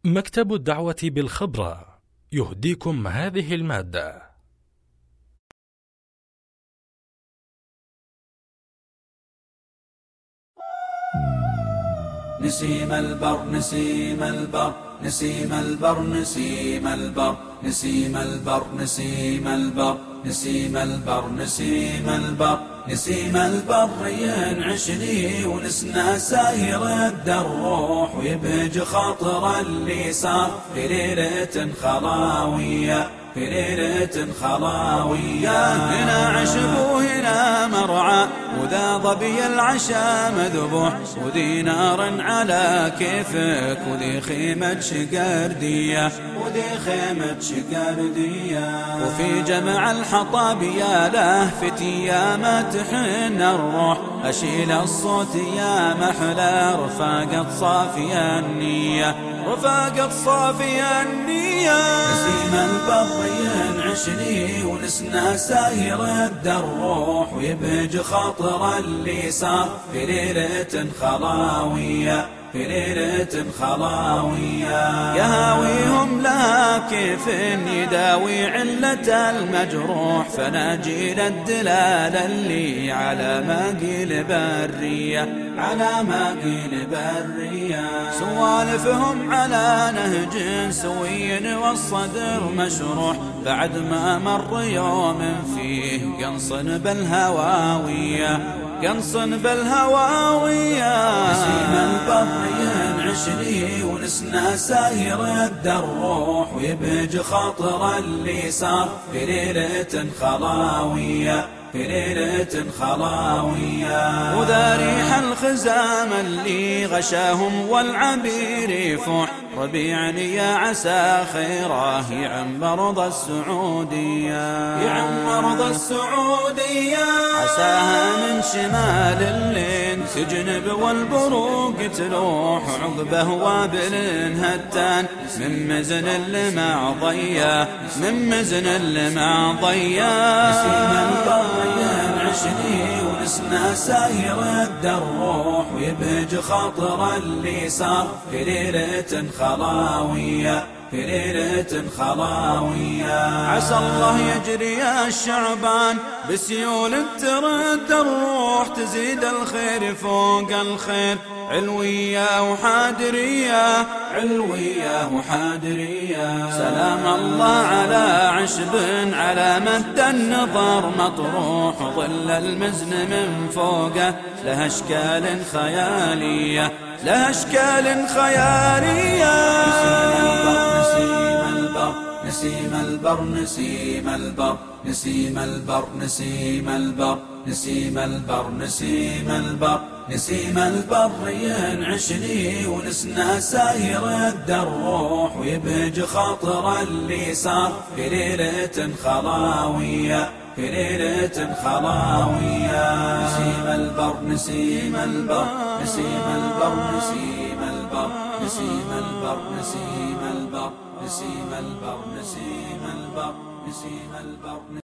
مكتب الدعوة بالخبرة يهديكم هذه المادة. نسيم البر نسيم البر نسيم البر نسيم البر نسيم البر نسيم البر نسيم البر نسيم البر نسيم البر ينعشني ونسنا ساير الدروح ويبهج خاطر اللي صار في ليلة خلاوية في ليلة خلاوية. هنا عشب وهنا مرعى وذا ظبي العشا مذبوح وذي نار على كيفك وذي خيمة شقردية وذي خيمة شقردية. وفي جمع الحطاب يا له فتيا ما تحن الروح أشيل الصوت يا محلى رفاقة صافية النية رفاقة صافية النية. نسيم البر ينعشني ونسنا ساير الدروح ويبهج خاطر اللي صار في ليلة خلاوية في ليلة خلاوية. يهاويهم لها كيف يداوي علة المجروح فناجيل الدلال اللي على ماقيل برية على ماقيل برية. سوالفهم على نهج سوي والصدر مشروح بعد ما مر يوم فيه قنص بالهواوية قنص بالهواوية. نسيم البر ينعشني ونسنا ساير الدروح ويبهج خاطر اللي صار في ليلة خلاوية في ليلة خلاوية. وذا ريح الخزام اللي غشاهم والعبير يفوح ربيع يا عسى خيره يعم مرض السعودية يعم مرض السعودية. عساها من شمال اللين تجنب والبروق تلوح عقبه وابل هتان من مزن المعضية من مزن المعضية. نسيم البر ينعشني ونسنا ساير الدروح ويبهج خاطر اللي صار في ليلة خلاوية في ليلة خلاوية. عسى الله يجري الشعبان بسيول ترد الروح تزيد الخير فوق الخير علوية وحادرية علوية وحادرية. سلام الله على عشب على مد النظر مطروح ظل المزن من فوقه لها اشكال خيالية لها اشكال خيالية. نسيم البر نسيم البر نسيم البر نسيم البر نسيم البر نسيم البر نسيم البر ينعشني ونسنا ساير الدروح ويبهج خاطر اللي صار في ليلة خلاوية في ليلة خلاوية. نسيم البر نسيم البر نسيم البر نسيم البر نسيم البر نسيم البر نسيم البر نسيم البر نسيم البر.